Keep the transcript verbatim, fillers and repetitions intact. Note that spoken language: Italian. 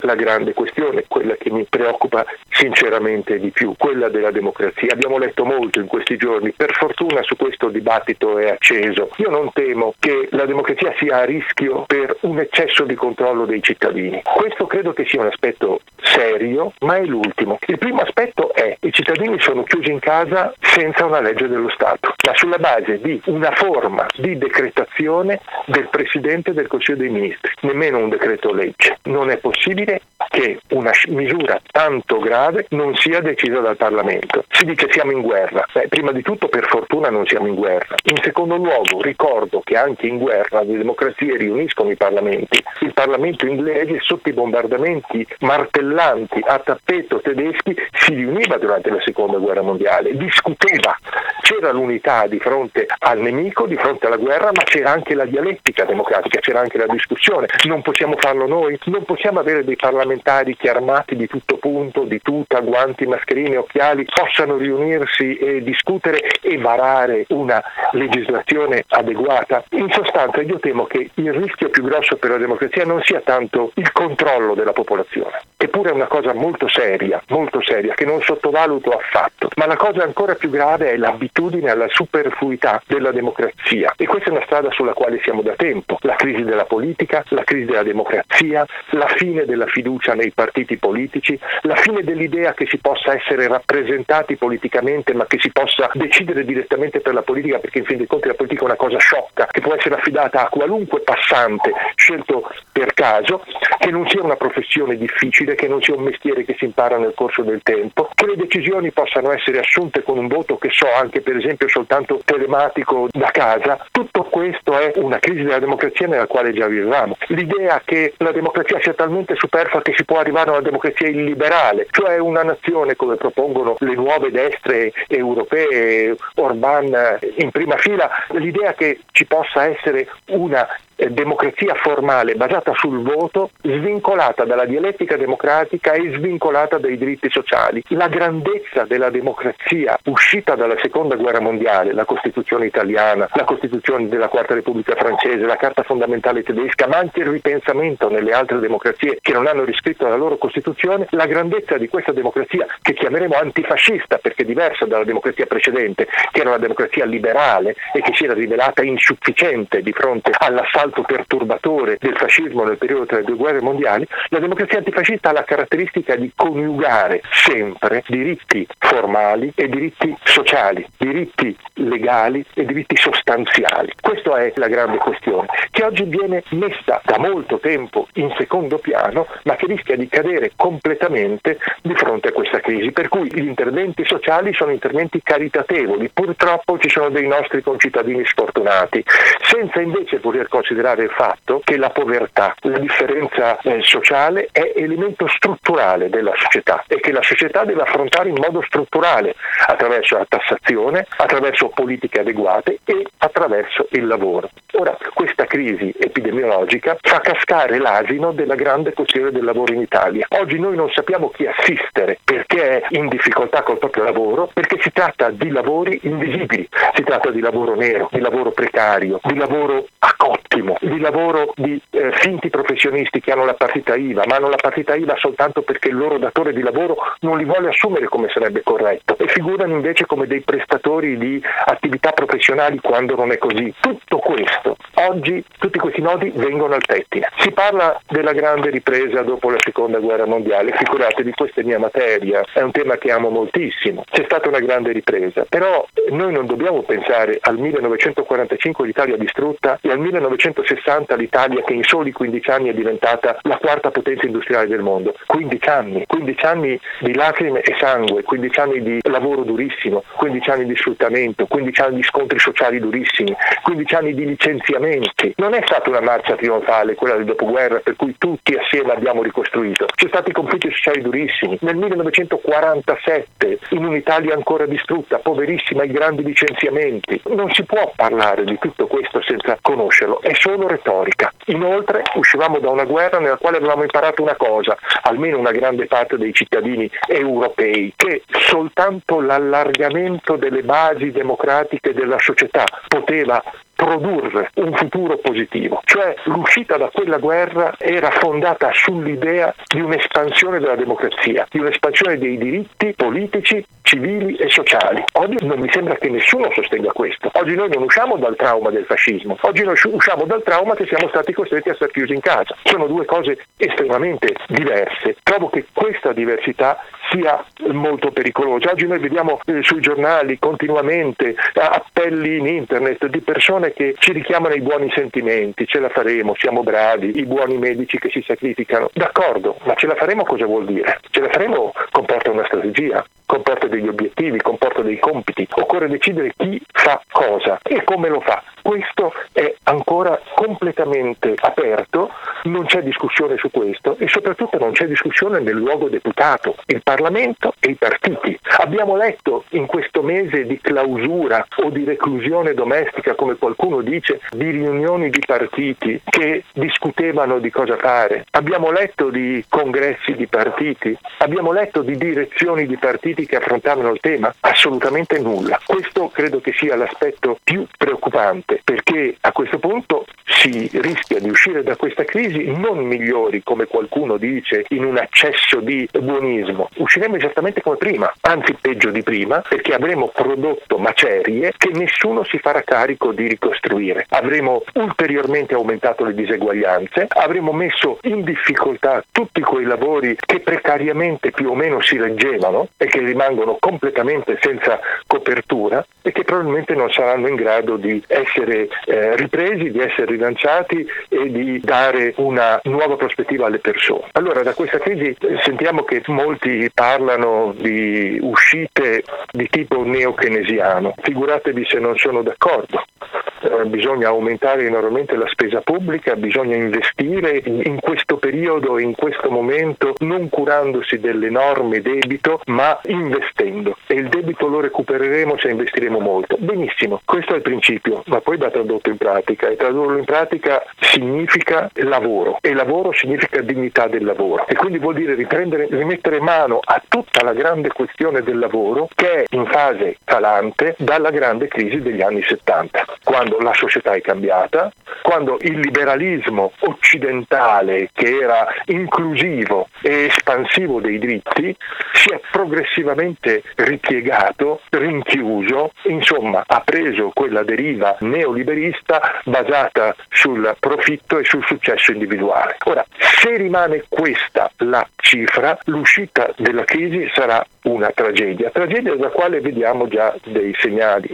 la grande questione, quella che mi preoccupa sinceramente di più, quella della democrazia. Abbiamo letto molto in questi giorni, per fortuna su questo il dibattito è acceso. Io non temo che la democrazia sia a rischio per un eccesso di controllo dei cittadini. Questo credo che sia un aspetto serio, ma è l'ultimo. Il primo aspetto è che i cittadini sono chiusi in casa senza una legge dello Stato, ma sulla base di una forma di decretazione del Presidente del Consiglio dei Ministri, nemmeno un decreto legge. Non è possibile che una misura tanto grave non sia decisa dal Parlamento. Si dice siamo in guerra. Beh, prima di tutto per fortuna non siamo in guerra. In secondo luogo ricordo che anche in guerra le democrazie riuniscono i parlamenti. Il Parlamento inglese sotto i bombardamenti martellanti a tappeto tedeschi si riuniva durante la seconda guerra mondiale, discuteva. C'era l'unità di fronte al nemico, di fronte alla guerra, ma c'era anche la dialettica democratica, c'era anche la discussione. Non possiamo farlo noi? Non possiamo avere dei parlamentari che armati di tutto punto, di tuta, guanti, mascherine, occhiali, possano riunirsi e discutere e varare una legislazione adeguata? In sostanza io temo che il rischio più grosso per la democrazia non sia tanto il controllo della popolazione, che pure è una cosa molto seria, molto seria, che non sottovaluto affatto, ma la cosa ancora più grave è l'abitudine alla superfluità della democrazia, e questa è una strada sulla quale siamo da tempo. La crisi della politica, la crisi della democrazia, la fine della fiducia nei partiti politici, la fine dell'idea che si possa essere rappresentati politicamente ma che si possa decidere direttamente per la politica, perché in fin dei conti la politica è una cosa sciocca che può essere affidata a qualunque passante scelto per caso, che non sia una professione difficile, che non sia un mestiere che si impara nel corso del tempo, che le decisioni possano essere assunte con un voto che so anche per esempio soltanto telematico da casa. Tutto questo è una crisi della democrazia nella quale già vivevamo. L'idea che la democrazia sia talmente superflua che si può arrivare a una democrazia illiberale, cioè una nazione come propongono le nuove destre europee, Orbán in prima fila, l'idea che ci possa essere una eh, democrazia formale basata sul voto, svincolata dalla dialettica democratica e svincolata dai diritti sociali. La grandezza della democrazia uscita dalla seconda guerra mondiale, la Costituzione italiana, la Costituzione della Quarta Repubblica francese, la Carta fondamentale tedesca, ma anche il ripensamento nelle altre democrazie che non hanno riscritto la loro Costituzione, la grandezza di questa democrazia che chiameremo antifascista perché è diversa dalla democrazia precedente, che era una democrazia liberale e che si era rivelata insufficiente di fronte all'assalto perturbatore del fascismo nel periodo tra le due guerre mondiali. La democrazia antifascista ha la caratteristica di coniugare sempre diritti formali e diritti sociali, diritti legali e diritti sostanziali. Questa è la grande questione, che oggi viene messa da molto tempo in secondo piano, ma che rischia di cadere completamente di fronte a questa crisi, per cui gli interventi sociali sono interventi caritatevoli. Purtroppo ci sono dei nostri concittadini sfortunati, senza invece poter considerare il fatto che la povertà, la differenza eh, sociale è elemento strutturale della società e che la società deve affrontare in modo strutturale attraverso la tassazione, attraverso politiche adeguate e attraverso il lavoro. Ora, questa crisi epidemiologica fa cascare l'asino della grande questione del lavoro in Italia. Oggi noi non sappiamo chi assistere perché è in difficoltà col proprio lavoro, perché si tratta di lavori invisibili, si tratta di lavoro nero, di lavoro precario, di lavoro a cottimo, di lavoro di eh, finti professionisti che hanno la partita I V A, ma hanno la partita I V A soltanto perché il loro datore di lavoro non li vuole assumere come sarebbe corretto e figurano invece come dei prestatori di attività professionali quando non è così. Tutto questo, oggi tutti questi nodi vengono al pettine. Si parla della grande ripresa dopo la seconda guerra mondiale, figuratevi, questa è mia materia, è un tema che amo moltissimo. C'è stata una grande ripresa, però noi non dobbiamo pensare al millenovecentoquarantacinque l'Italia distrutta e al millenovecentosessanta l'Italia che in soli quindici anni è diventata la quarta potenza industriale del mondo. quindici anni, quindici anni di lacrime e sangue, quindici anni di lavoro durissimo, quindici anni di sfruttamento, quindici anni di scontri sociali durissimi, quindici anni di licenziamenti. Non è stata una marcia trionfale quella del dopoguerra per cui tutti assieme abbiamo ricostruito. Ci sono stati conflitti sociali durissimi. Nel millenovecentoquarantasette, in un'Italia ancora distrutta, poverissima, i grandi licenziamenti. Non si può parlare di tutto questo senza conoscerlo, è solo retorica. Inoltre uscivamo da una guerra nella quale avevamo imparato una cosa, almeno una grande parte dei cittadini europei, che soltanto l'allargamento delle basi democratiche della società poteva produrre un futuro positivo. Cioè l'uscita da quella guerra era fondata sull'idea di un'espansione della democrazia, di un'espansione dei diritti politici, civili e sociali. Oggi non mi sembra che nessuno sostenga questo. Oggi noi non usciamo dal trauma del fascismo, oggi noi usciamo dal trauma che siamo stati costretti a stare chiusi in casa. Sono due cose estremamente diverse. Trovo che questa diversità sia molto pericolosa. Oggi noi vediamo eh, sui giornali continuamente eh, appelli in internet di persone che ci richiamano i buoni sentimenti, ce la faremo, siamo bravi, i buoni medici che si sacrificano. D'accordo, ma ce la faremo cosa vuol dire? Ce la faremo comporta una strategia, comporta degli obiettivi, comporta dei compiti. Occorre decidere chi fa cosa e come lo fa. Questo è ancora completamente aperto, non c'è discussione su questo e soprattutto non c'è discussione nel luogo deputato, il Parlamento e i partiti. Abbiamo letto in questo mese di clausura o di reclusione domestica, come qualcuno dice, di riunioni di partiti che discutevano di cosa fare. Abbiamo letto di congressi di partiti, abbiamo letto di direzioni di partiti che affrontavano il tema. Assolutamente nulla. Questo credo che sia l'aspetto più preoccupante, perché a questo punto si rischia di uscire da questa crisi non migliori, come qualcuno dice, in un accesso di buonismo. Usciremo esattamente come prima, anzi peggio di prima, perché avremo prodotto macerie che nessuno si farà carico di ricostruire. Avremo ulteriormente aumentato le diseguaglianze, avremo messo in difficoltà tutti quei lavori che precariamente più o meno si reggevano e che rimangono completamente senza copertura e che probabilmente non saranno in grado di essere eh, ripresi, di essere rilanciati e di dare una nuova prospettiva alle persone. Allora, da questa crisi eh, sentiamo che molti parlano di uscite di tipo neo-keynesiano. Figuratevi se non sono d'accordo. Eh, bisogna aumentare enormemente la spesa pubblica, bisogna investire in questo periodo, in questo momento, non curandosi dell'enorme debito, ma investendo. E il debito lo recupereremo se investiremo molto. Benissimo, questo è il principio, ma poi va tradotto in pratica, e tradurlo in pratica significa lavoro, e lavoro significa dignità del lavoro. E quindi vuol dire riprendere, rimettere mano a tutta la grande questione del lavoro che è in fase calante dalla grande crisi degli anni settanta, quando la società è cambiata, quando il liberalismo occidentale, che era inclusivo e espansivo dei diritti, si è progressivamente ripiegato, rinchiuso, insomma ha preso quella deriva neoliberista basata sul profitto e sul successo individuale. Ora, se rimane questa la cifra, l'uscita della crisi sarà una tragedia, tragedia dalla quale vediamo già dei segnali.